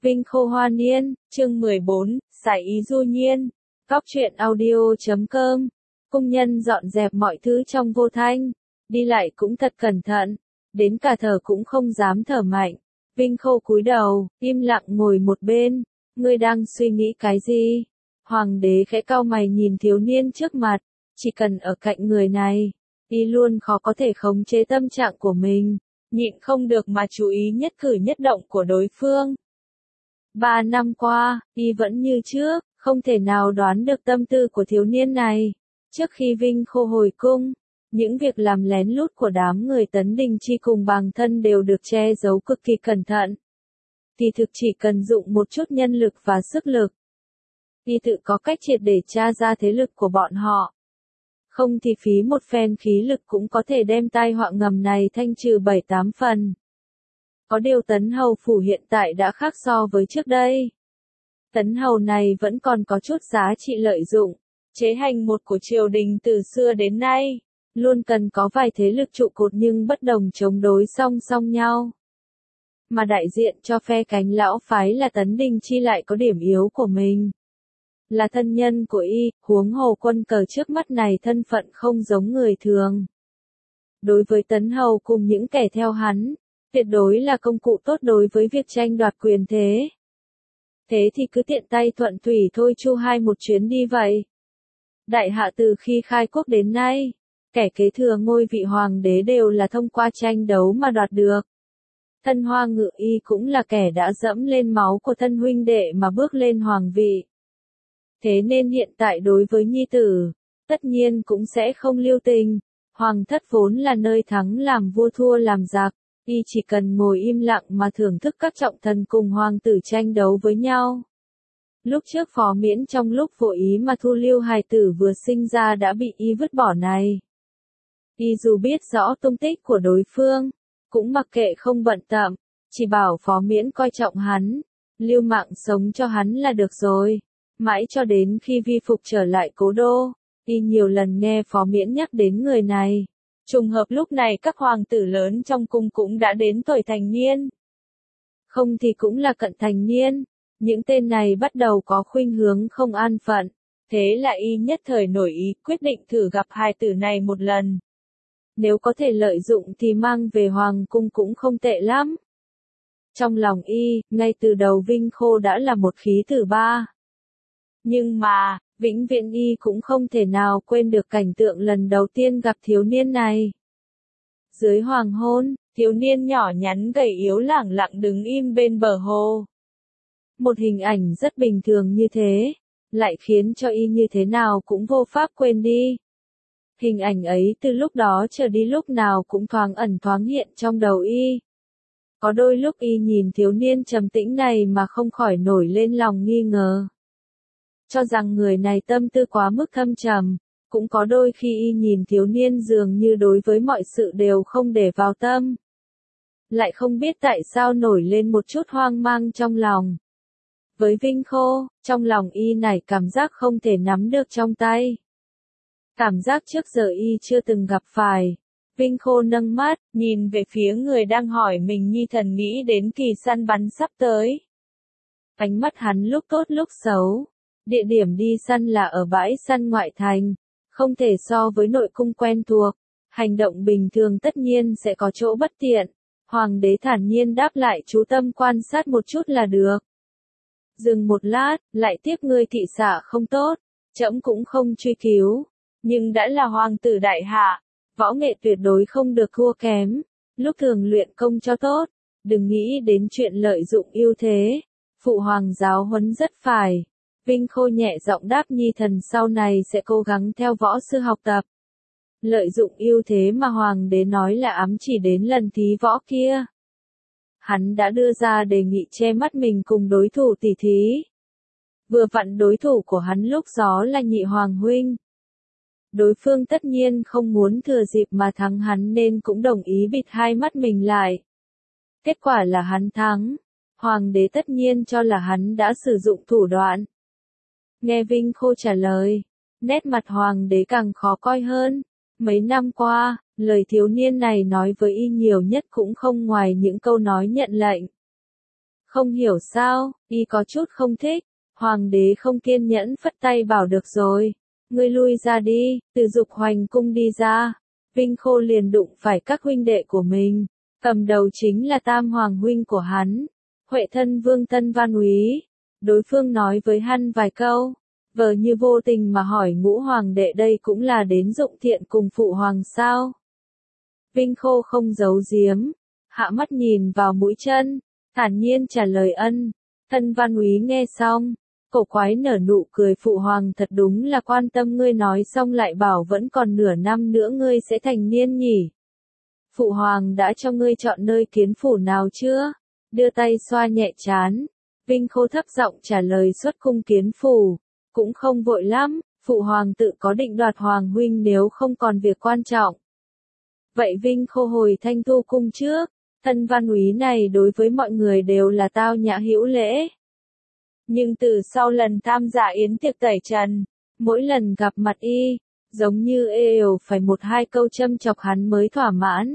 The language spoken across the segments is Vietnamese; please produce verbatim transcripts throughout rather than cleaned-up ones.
Vinh Khô Hoa Niên, chương mười bốn, Sải Ý Du Nhiên, Cóc truyện audio chấm com. Cung nhân dọn dẹp mọi thứ trong vô thanh, đi lại cũng thật cẩn thận, đến cả thở cũng không dám thở mạnh. Vinh Khô cúi đầu, im lặng ngồi một bên, ngươi đang suy nghĩ cái gì? Hoàng đế khẽ cau mày nhìn thiếu niên trước mặt, chỉ cần ở cạnh người này, y luôn khó có thể khống chế tâm trạng của mình, nhịn không được mà chú ý nhất cử nhất động của đối phương. Ba năm qua, y vẫn như trước, không thể nào đoán được tâm tư của thiếu niên này. Trước khi Vinh Khô hồi cung, những việc làm lén lút của đám người Tấn Đình Chi cùng bằng thân đều được che giấu cực kỳ cẩn thận. Thì thực chỉ cần dụng một chút nhân lực và sức lực, y tự có cách triệt để tra ra thế lực của bọn họ. Không thì phí một phen khí lực cũng có thể đem tai họa ngầm này thanh trừ bảy tám phần. Có điều Tấn Hầu phủ hiện tại đã khác so với trước đây. Tấn Hầu này vẫn còn có chút giá trị lợi dụng. Chế hành một của triều đình từ xưa đến nay, luôn cần có vài thế lực trụ cột nhưng bất đồng chống đối song song nhau. Mà đại diện cho phe cánh lão phái là Tấn Đình Chi lại có điểm yếu của mình. Là thân nhân của y, huống hồ quân cờ trước mắt này thân phận không giống người thường. Đối với Tấn Hầu cùng những kẻ theo hắn, tuyệt đối là công cụ tốt đối với việc tranh đoạt quyền thế. Thế thì cứ tiện tay thuận thủy thôi chu hai một chuyến đi vậy. Đại hạ từ khi khai quốc đến nay, kẻ kế thừa ngôi vị hoàng đế đều là thông qua tranh đấu mà đoạt được. Thân Hoa Ngự Y cũng là kẻ đã dẫm lên máu của thân huynh đệ mà bước lên hoàng vị. Thế nên hiện tại đối với nhi tử, tất nhiên cũng sẽ không lưu tình. Hoàng thất vốn là nơi thắng làm vua thua làm giặc, y chỉ cần ngồi im lặng mà thưởng thức các trọng thần cùng hoàng tử tranh đấu với nhau. Lúc trước Phó Miễn trong lúc vô ý mà thu lưu hài tử vừa sinh ra đã bị y vứt bỏ này. Y dù biết rõ tung tích của đối phương, cũng mặc kệ không bận tâm, chỉ bảo Phó Miễn coi trọng hắn, lưu mạng sống cho hắn là được rồi. Mãi cho đến khi vi phục trở lại cố đô, y nhiều lần nghe Phó Miễn nhắc đến người này. Trùng hợp lúc này các hoàng tử lớn trong cung cũng đã đến tuổi thành niên. Không thì cũng là cận thành niên. Những tên này bắt đầu có khuynh hướng không an phận, thế là y nhất thời nổi ý quyết định thử gặp hai tử này một lần. Nếu có thể lợi dụng thì mang về hoàng cung cũng không tệ lắm. Trong lòng y, ngay từ đầu Vinh Khô đã là một khí tử ba. Nhưng mà, vĩnh viễn y cũng không thể nào quên được cảnh tượng lần đầu tiên gặp thiếu niên này. Dưới hoàng hôn, thiếu niên nhỏ nhắn gầy yếu lẳng lặng đứng im bên bờ hồ. Một hình ảnh rất bình thường như thế, lại khiến cho y như thế nào cũng vô pháp quên đi. Hình ảnh ấy từ lúc đó trở đi lúc nào cũng thoáng ẩn thoáng hiện trong đầu y. Có đôi lúc y nhìn thiếu niên trầm tĩnh này mà không khỏi nổi lên lòng nghi ngờ. Cho rằng người này tâm tư quá mức thâm trầm, cũng có đôi khi y nhìn thiếu niên dường như đối với mọi sự đều không để vào tâm. Lại không biết tại sao nổi lên một chút hoang mang trong lòng. Với Vinh Khô, trong lòng y nảy cảm giác không thể nắm được trong tay. Cảm giác trước giờ y chưa từng gặp phải. Vinh Khô nâng mắt, nhìn về phía người đang hỏi mình nhi thần nghĩ đến kỳ săn bắn sắp tới. Ánh mắt hắn lúc tốt lúc xấu. Địa điểm đi săn là ở bãi săn ngoại thành, không thể so với nội cung quen thuộc. Hành động bình thường tất nhiên sẽ có chỗ bất tiện. Hoàng đế thản nhiên đáp lại chú tâm quan sát một chút là được. Dừng một lát, lại tiếc ngươi thị xạ không tốt, trẫm cũng không truy cứu, nhưng đã là hoàng tử đại hạ, võ nghệ tuyệt đối không được thua kém, lúc thường luyện công cho tốt, đừng nghĩ đến chuyện lợi dụng ưu thế, phụ hoàng giáo huấn rất phải. Vinh Khô nhẹ giọng đáp nhi thần sau này sẽ cố gắng theo võ sư học tập. Lợi dụng ưu thế mà hoàng đế nói là ám chỉ đến lần thí võ kia. Hắn đã đưa ra đề nghị che mắt mình cùng đối thủ tỉ thí. Vừa vặn đối thủ của hắn lúc đó là nhị hoàng huynh. Đối phương tất nhiên không muốn thừa dịp mà thắng hắn nên cũng đồng ý bịt hai mắt mình lại. Kết quả là hắn thắng. Hoàng đế tất nhiên cho là hắn đã sử dụng thủ đoạn. Nghe Vinh Khô trả lời, nét mặt hoàng đế càng khó coi hơn. Mấy năm qua, lời thiếu niên này nói với y nhiều nhất cũng không ngoài những câu nói nhận lệnh. Không hiểu sao, y có chút không thích. Hoàng đế không kiên nhẫn phất tay bảo được rồi. Ngươi lui ra đi, từ Dục Hoành cung đi ra. Vinh Khô liền đụng phải các huynh đệ của mình. Cầm đầu chính là tam hoàng huynh của hắn. Huệ thân vương Tân Văn Úy. Đối phương nói với hắn vài câu. Vờ như vô tình mà hỏi ngũ hoàng đệ đây cũng là đến dụng thiện cùng phụ hoàng sao. Vinh Khô không giấu giếm. Hạ mắt nhìn vào mũi chân. Thản nhiên trả lời ân. Tân Văn Úy nghe xong. Cổ quái nở nụ cười phụ hoàng thật đúng là quan tâm ngươi nói xong lại bảo vẫn còn nửa năm nữa ngươi sẽ thành niên nhỉ. Phụ hoàng đã cho ngươi chọn nơi kiến phủ nào chưa? Đưa tay xoa nhẹ trán. Vinh Khô thấp giọng trả lời xuất cung kiến phủ. Cũng không vội lắm, phụ hoàng tự có định đoạt hoàng huynh nếu không còn việc quan trọng. Vậy Vinh Khô hồi Thanh Thu cung trước. Tân Văn Úy này đối với mọi người đều là tao nhã hữu lễ. Nhưng từ sau lần tham gia yến tiệc tẩy trần, mỗi lần gặp mặt y, giống như ê ều phải một hai câu châm chọc hắn mới thỏa mãn.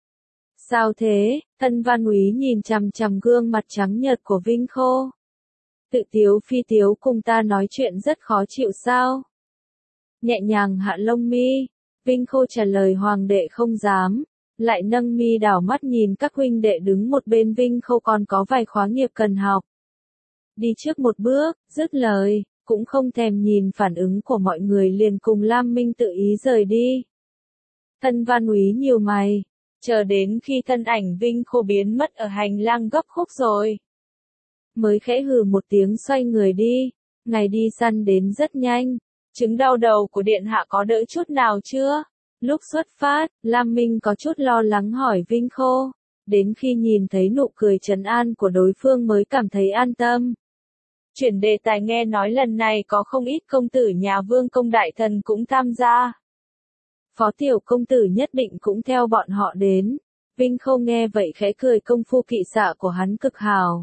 Sao thế? Tân Văn Úy nhìn chằm chằm gương mặt trắng nhợt của Vinh Khô. Tự tiếu phi tiếu cùng ta nói chuyện rất khó chịu sao? Nhẹ nhàng hạ lông mi, Vinh Khô trả lời hoàng đệ không dám, lại nâng mi đảo mắt nhìn các huynh đệ đứng một bên. Vinh Khô còn có vài khóa nghiệp cần học. Đi trước một bước, dứt lời, cũng không thèm nhìn phản ứng của mọi người liền cùng Lam Minh tự ý rời đi. Tân Văn Úy nhiều mày, chờ đến khi thân ảnh Vinh Khô biến mất ở hành lang gấp khúc rồi. Mới khẽ hừ một tiếng xoay người đi, ngày đi săn đến rất nhanh, chứng đau đầu của điện hạ có đỡ chút nào chưa? Lúc xuất phát, Lam Minh có chút lo lắng hỏi Vinh Khô, đến khi nhìn thấy nụ cười trấn an của đối phương mới cảm thấy an tâm. Chuyển đề tài nghe nói lần này có không ít công tử nhà Vương công đại thần cũng tham gia. Phó tiểu công tử nhất định cũng theo bọn họ đến. Vinh Khô nghe vậy khẽ cười, công phu kỵ xạ của hắn cực hào.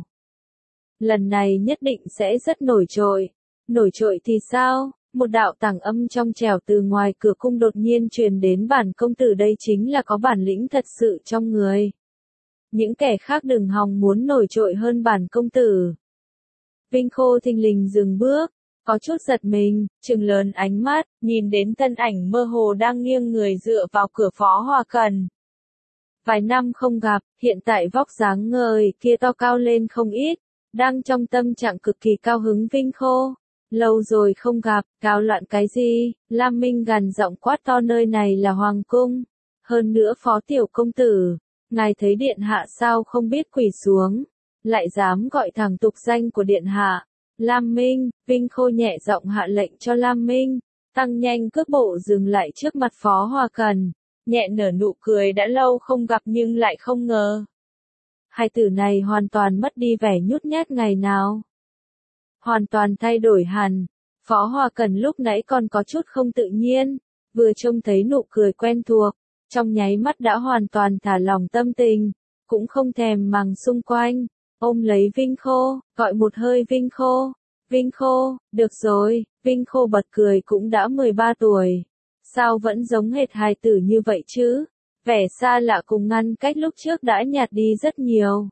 Lần này nhất định sẽ rất nổi trội. Nổi trội thì sao? Một đạo tàng âm trong trẻo từ ngoài cửa cung đột nhiên truyền đến. Bản công tử đây chính là có bản lĩnh thật sự trong người. Những kẻ khác đừng hòng muốn nổi trội hơn bản công tử. Vinh Khô thình lình dừng bước, có chút giật mình, trừng lớn ánh mắt, nhìn đến thân ảnh mơ hồ đang nghiêng người dựa vào cửa Phó Hòa Cần. Vài năm không gặp, hiện tại vóc dáng ngời kia to cao lên không ít, đang trong tâm trạng cực kỳ cao hứng. Vinh Khô, lâu rồi không gặp, cao loạn cái gì? Lam Minh gằn giọng quát to, nơi này là hoàng cung, hơn nữa Phó tiểu công tử, ngài thấy điện hạ sao không biết quỳ xuống, lại dám gọi thẳng tục danh của điện hạ. Lam Minh, Vinh Khô nhẹ giọng hạ lệnh cho Lam Minh, tăng nhanh cước bộ dừng lại trước mặt Phó Hòa Cần, nhẹ nở nụ cười, đã lâu không gặp nhưng lại không ngờ. Hai tử này hoàn toàn mất đi vẻ nhút nhát ngày nào. Hoàn toàn thay đổi hẳn. Phó Hòa Cần lúc nãy còn có chút không tự nhiên, vừa trông thấy nụ cười quen thuộc, trong nháy mắt đã hoàn toàn thả lỏng tâm tình, cũng không thèm màng xung quanh. Ôm lấy Vinh Khô, gọi một hơi Vinh Khô, Vinh Khô, được rồi. Vinh Khô bật cười, cũng đã mười ba tuổi. Sao vẫn giống hệt hài tử như vậy chứ? Vẻ xa lạ cùng ngăn cách lúc trước đã nhạt đi rất nhiều.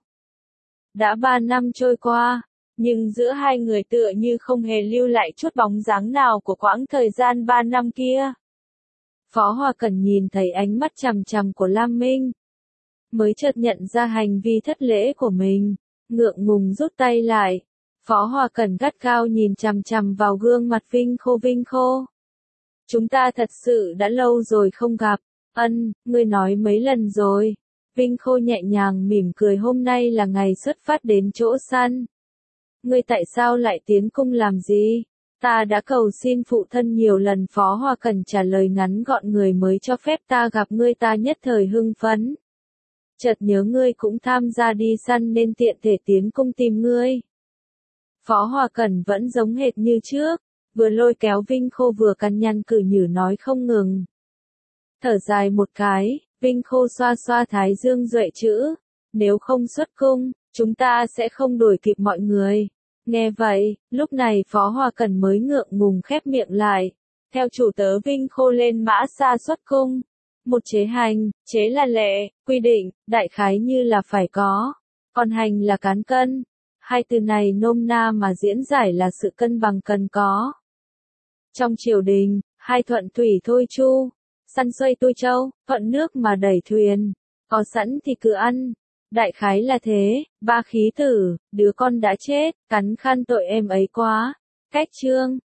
Đã ba năm trôi qua, nhưng giữa hai người tựa như không hề lưu lại chút bóng dáng nào của quãng thời gian ba năm kia. Phó Hòa Cần nhìn thấy ánh mắt chằm chằm của Lam Minh, mới chợt nhận ra hành vi thất lễ của mình. Ngượng ngùng rút tay lại. Phó Hòa Cần gắt gao nhìn chằm chằm vào gương mặt Vinh Khô. Vinh Khô, chúng ta thật sự đã lâu rồi không gặp. Ân, ngươi nói mấy lần rồi. Vinh Khô nhẹ nhàng mỉm cười, hôm nay là ngày xuất phát đến chỗ săn. Ngươi tại sao lại tiến cung làm gì? Ta đã cầu xin phụ thân nhiều lần. Phó Hòa Cần trả lời ngắn gọn, người mới cho phép ta gặp ngươi. Ta nhất thời hưng phấn, chợt nhớ ngươi cũng tham gia đi săn nên tiện thể tiến cung tìm ngươi. Phó Hòa Cần vẫn giống hệt như trước, vừa lôi kéo Vinh Khô vừa căn nhăn cử nhử nói không ngừng. Thở dài một cái, Vinh Khô xoa xoa thái dương duệ chữ, nếu không xuất cung, chúng ta sẽ không đuổi kịp mọi người. Nghe vậy, lúc này Phó Hòa Cần mới ngượng ngùng khép miệng lại, theo chủ tớ Vinh Khô lên mã xa xuất cung. Một chế hành, chế là lệ, quy định, đại khái như là phải có, còn hành là cán cân. Hai từ này nôm na mà diễn giải là sự cân bằng cần có. Trong triều đình, hai thuận thủy thôi chu, săn xoay tôi châu, thuận nước mà đẩy thuyền, có sẵn thì cứ ăn. Đại khái là thế, ba khí tử, đứa con đã chết, cắn khăn tội em ấy quá. Cách chương